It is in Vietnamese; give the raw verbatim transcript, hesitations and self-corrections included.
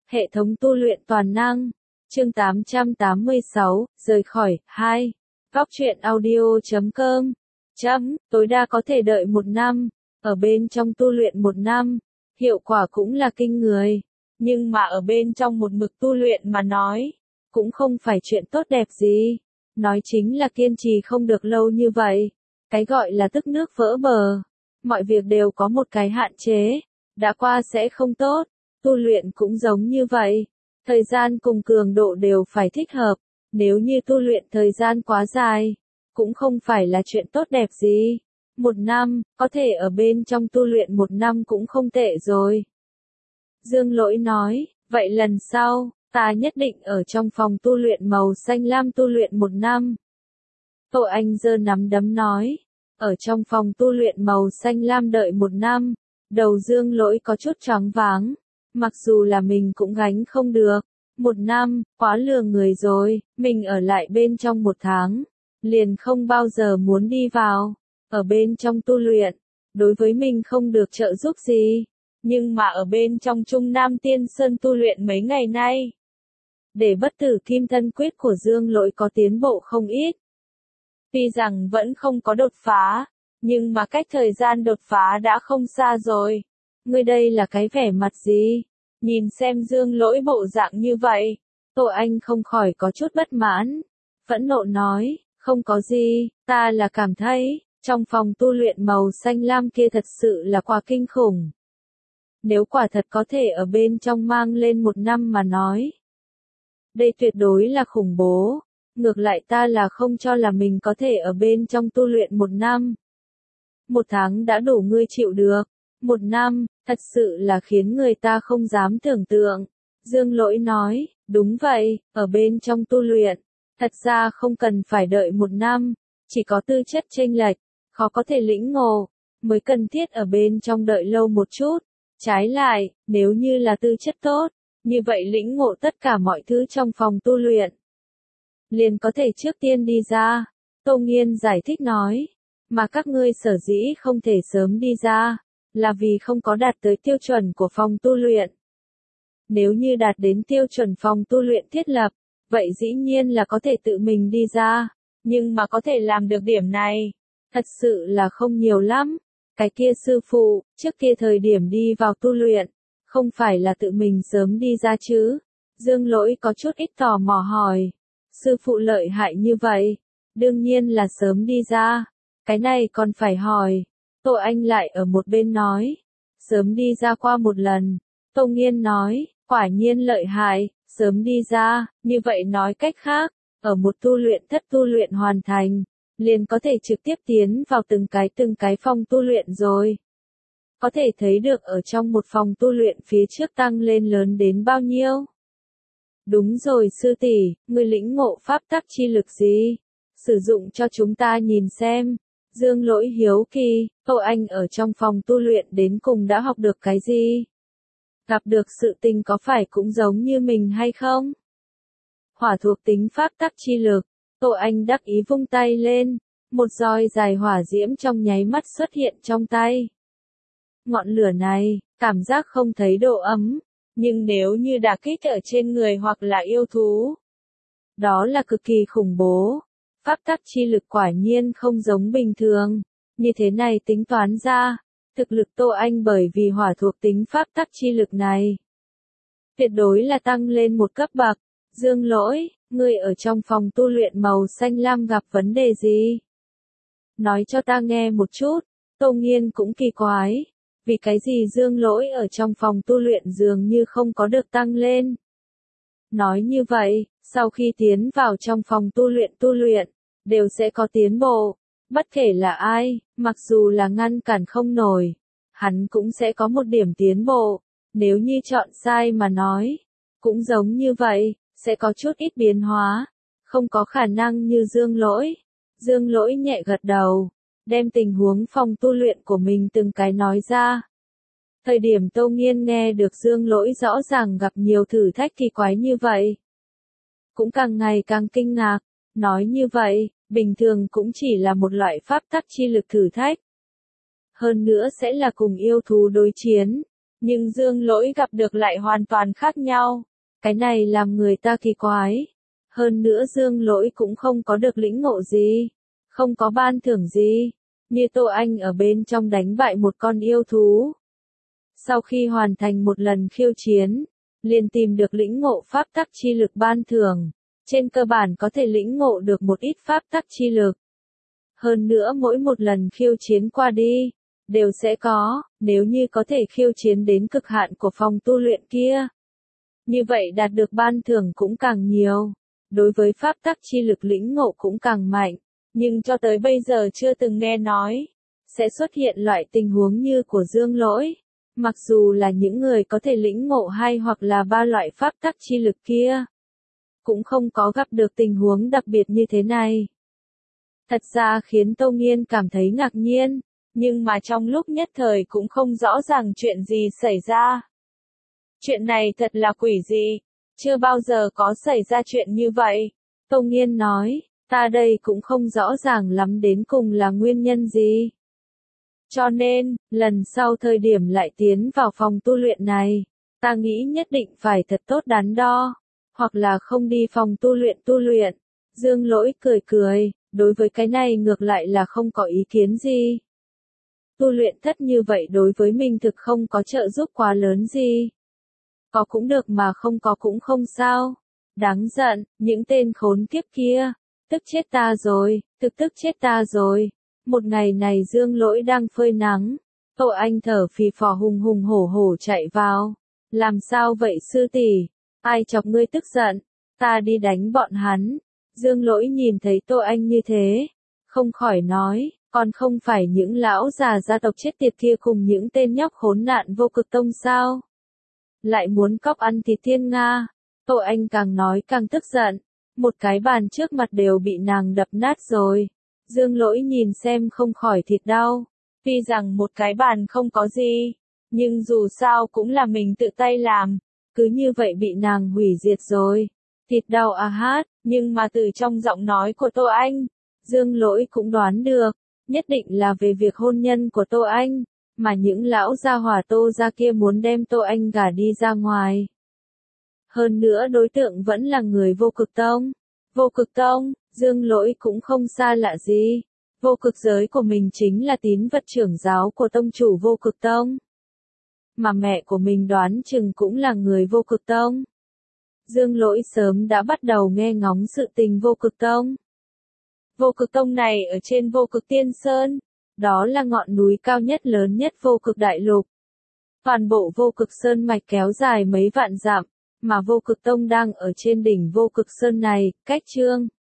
Hệ thống tu luyện toàn năng. Chương tám trăm tám mươi sáu, rời khỏi, hai. Góc truyện audio chấm com. Chấm, tối đa có thể đợi một năm. Ở bên trong tu luyện một năm. Hiệu quả cũng là kinh người. Nhưng mà ở bên trong một mực tu luyện mà nói. Cũng không phải chuyện tốt đẹp gì. Nói chính là kiên trì không được lâu như vậy. Cái gọi là tức nước vỡ bờ. Mọi việc đều có một cái hạn chế. Đã qua sẽ không tốt. Tu luyện cũng giống như vậy. Thời gian cùng cường độ đều phải thích hợp. Nếu như tu luyện thời gian quá dài, cũng không phải là chuyện tốt đẹp gì. Một năm, có thể ở bên trong tu luyện một năm cũng không tệ rồi. Dương Lỗi nói, vậy lần sau, ta nhất định ở trong phòng tu luyện màu xanh lam tu luyện một năm. Tô Anh giơ nắm đấm nói, ở trong phòng tu luyện màu xanh lam đợi một năm, đầu Dương Lỗi có chút choáng váng. Mặc dù là mình cũng gánh không được. Một năm, quá lừa người rồi, mình ở lại bên trong một tháng. Liền không bao giờ muốn đi vào. Ở bên trong tu luyện, đối với mình không được trợ giúp gì. Nhưng mà ở bên trong Trung Nam Tiên Sơn tu luyện mấy ngày nay. Để bất tử kim thân quyết của Dương Lỗi có tiến bộ không ít. Tuy rằng vẫn không có đột phá, nhưng mà cách thời gian đột phá đã không xa rồi. Ngươi đây là cái vẻ mặt gì? Nhìn xem Dương Lỗi bộ dạng như vậy, Tô Anh không khỏi có chút bất mãn. Phẫn nộ nói, không có gì, ta là cảm thấy, trong phòng tu luyện màu xanh lam kia thật sự là quá kinh khủng. Nếu quả thật có thể ở bên trong mang lên một năm mà nói. Đây tuyệt đối là khủng bố. Ngược lại ta là không cho là mình có thể ở bên trong tu luyện một năm. Một tháng đã đủ ngươi chịu được. Một năm, thật sự là khiến người ta không dám tưởng tượng. Dương Lỗi nói, đúng vậy, ở bên trong tu luyện, thật ra không cần phải đợi một năm, chỉ có tư chất chênh lệch, khó có thể lĩnh ngộ, mới cần thiết ở bên trong đợi lâu một chút. Trái lại, nếu như là tư chất tốt, như vậy lĩnh ngộ tất cả mọi thứ trong phòng tu luyện. Liền có thể trước tiên đi ra. Tô Nghiên giải thích nói, mà các ngươi sở dĩ không thể sớm đi ra. Là vì không có đạt tới tiêu chuẩn của phòng tu luyện. Nếu như đạt đến tiêu chuẩn phòng tu luyện thiết lập, vậy dĩ nhiên là có thể tự mình đi ra, nhưng mà có thể làm được điểm này, thật sự là không nhiều lắm. Cái kia sư phụ, trước kia thời điểm đi vào tu luyện, không phải là tự mình sớm đi ra chứ? Dương Lỗi có chút ít tò mò hỏi, sư phụ lợi hại như vậy, đương nhiên là sớm đi ra, cái này còn phải hỏi. Tô Anh lại ở một bên nói, sớm đi ra qua một lần. Tô Nghiên nói, quả nhiên lợi hại, sớm đi ra, như vậy nói cách khác, ở một tu luyện thất tu luyện hoàn thành, liền có thể trực tiếp tiến vào từng cái từng cái phòng tu luyện rồi. Có thể thấy được ở trong một phòng tu luyện phía trước tăng lên lớn đến bao nhiêu. Đúng rồi sư tỷ, ngươi lĩnh ngộ pháp tắc chi lực gì? Sử dụng cho chúng ta nhìn xem. Dương Lỗi hiếu kỳ, Tô Anh ở trong phòng tu luyện đến cùng đã học được cái gì? Gặp được sự tình có phải cũng giống như mình hay không? Hỏa thuộc tính pháp tắc chi lực, Tô Anh đắc ý vung tay lên, một roi dài hỏa diễm trong nháy mắt xuất hiện trong tay. Ngọn lửa này, cảm giác không thấy độ ấm, nhưng nếu như đả kích ở trên người hoặc là yêu thú, đó là cực kỳ khủng bố. Pháp tắc chi lực quả nhiên không giống bình thường. Như thế này tính toán ra, thực lực Tô Anh bởi vì hỏa thuộc tính pháp tắc chi lực này, tuyệt đối là tăng lên một cấp bậc. Dương Lỗi, ngươi ở trong phòng tu luyện màu xanh lam gặp vấn đề gì? Nói cho ta nghe một chút. Tô Nghiên cũng kỳ quái. Vì cái gì Dương Lỗi ở trong phòng tu luyện dường như không có được tăng lên? Nói như vậy, sau khi tiến vào trong phòng tu luyện tu luyện, đều sẽ có tiến bộ. Bất kể là ai, mặc dù là ngăn cản không nổi, hắn cũng sẽ có một điểm tiến bộ. Nếu như chọn sai mà nói, cũng giống như vậy, sẽ có chút ít biến hóa. Không có khả năng như Dương Lỗi. Dương Lỗi nhẹ gật đầu, đem tình huống phòng tu luyện của mình từng cái nói ra. Thời điểm Tô Nghiên nghe được Dương Lỗi rõ ràng gặp nhiều thử thách kỳ quái như vậy, cũng càng ngày càng kinh ngạc. Nói như vậy, bình thường cũng chỉ là một loại pháp tắc chi lực thử thách. Hơn nữa sẽ là cùng yêu thú đối chiến. Nhưng Dương Lỗi gặp được lại hoàn toàn khác nhau. Cái này làm người ta kỳ quái. Hơn nữa Dương Lỗi cũng không có được lĩnh ngộ gì, không có ban thưởng gì, như Tô Anh ở bên trong đánh bại một con yêu thú. Sau khi hoàn thành một lần khiêu chiến, liền tìm được lĩnh ngộ pháp tắc chi lực ban thưởng, trên cơ bản có thể lĩnh ngộ được một ít pháp tắc chi lực. Hơn nữa mỗi một lần khiêu chiến qua đi, đều sẽ có, nếu như có thể khiêu chiến đến cực hạn của phòng tu luyện kia. Như vậy đạt được ban thưởng cũng càng nhiều, đối với pháp tắc chi lực lĩnh ngộ cũng càng mạnh, nhưng cho tới bây giờ chưa từng nghe nói, sẽ xuất hiện loại tình huống như của Dương Lỗi. Mặc dù là những người có thể lĩnh ngộ hai hoặc là ba loại pháp tắc chi lực kia, cũng không có gặp được tình huống đặc biệt như thế này. Thật ra khiến Tô Nghiên cảm thấy ngạc nhiên, nhưng mà trong lúc nhất thời cũng không rõ ràng chuyện gì xảy ra. Chuyện này thật là quỷ dị, chưa bao giờ có xảy ra chuyện như vậy. Tô Nghiên nói, ta đây cũng không rõ ràng lắm đến cùng là nguyên nhân gì. Cho nên, lần sau thời điểm lại tiến vào phòng tu luyện này, ta nghĩ nhất định phải thật tốt đắn đo, hoặc là không đi phòng tu luyện tu luyện. Dương Lỗi cười cười, đối với cái này ngược lại là không có ý kiến gì. Tu luyện thất như vậy đối với mình thực không có trợ giúp quá lớn gì. Có cũng được mà không có cũng không sao. Đáng giận, những tên khốn kiếp kia, tức chết ta rồi, thực tức chết ta rồi. Một ngày này Dương Lỗi đang phơi nắng, Tô Anh thở phì phò hùng hùng hổ hổ chạy vào. Làm sao vậy sư tỷ? Ai chọc ngươi tức giận? Ta đi đánh bọn hắn. Dương Lỗi nhìn thấy Tô Anh như thế, không khỏi nói, còn không phải những lão già gia tộc chết tiệt kia cùng những tên nhóc khốn nạn vô cực tông sao? Lại muốn cóc ăn thịt thiên Nga. Tô Anh càng nói càng tức giận, một cái bàn trước mặt đều bị nàng đập nát rồi. Dương Lỗi nhìn xem không khỏi thịt đau. Tuy rằng một cái bàn không có gì, nhưng dù sao cũng là mình tự tay làm, cứ như vậy bị nàng hủy diệt rồi. Thịt đau à hát, nhưng mà từ trong giọng nói của Tô Anh, Dương Lỗi cũng đoán được, nhất định là về việc hôn nhân của Tô Anh, mà những lão gia hỏa Tô gia kia muốn đem Tô Anh gả đi ra ngoài. Hơn nữa đối tượng vẫn là người vô cực tông. Vô cực tông, Dương Lỗi cũng không xa lạ gì. Vô cực giới của mình chính là tín vật trưởng giáo của tông chủ vô cực tông. Mà mẹ của mình đoán chừng cũng là người vô cực tông. Dương Lỗi sớm đã bắt đầu nghe ngóng sự tình vô cực tông. Vô cực tông này ở trên vô cực tiên sơn, đó là ngọn núi cao nhất lớn nhất vô cực đại lục. Toàn bộ vô cực sơn mạch kéo dài mấy vạn dặm, mà vô cực tông đang ở trên đỉnh vô cực sơn này, cách Trương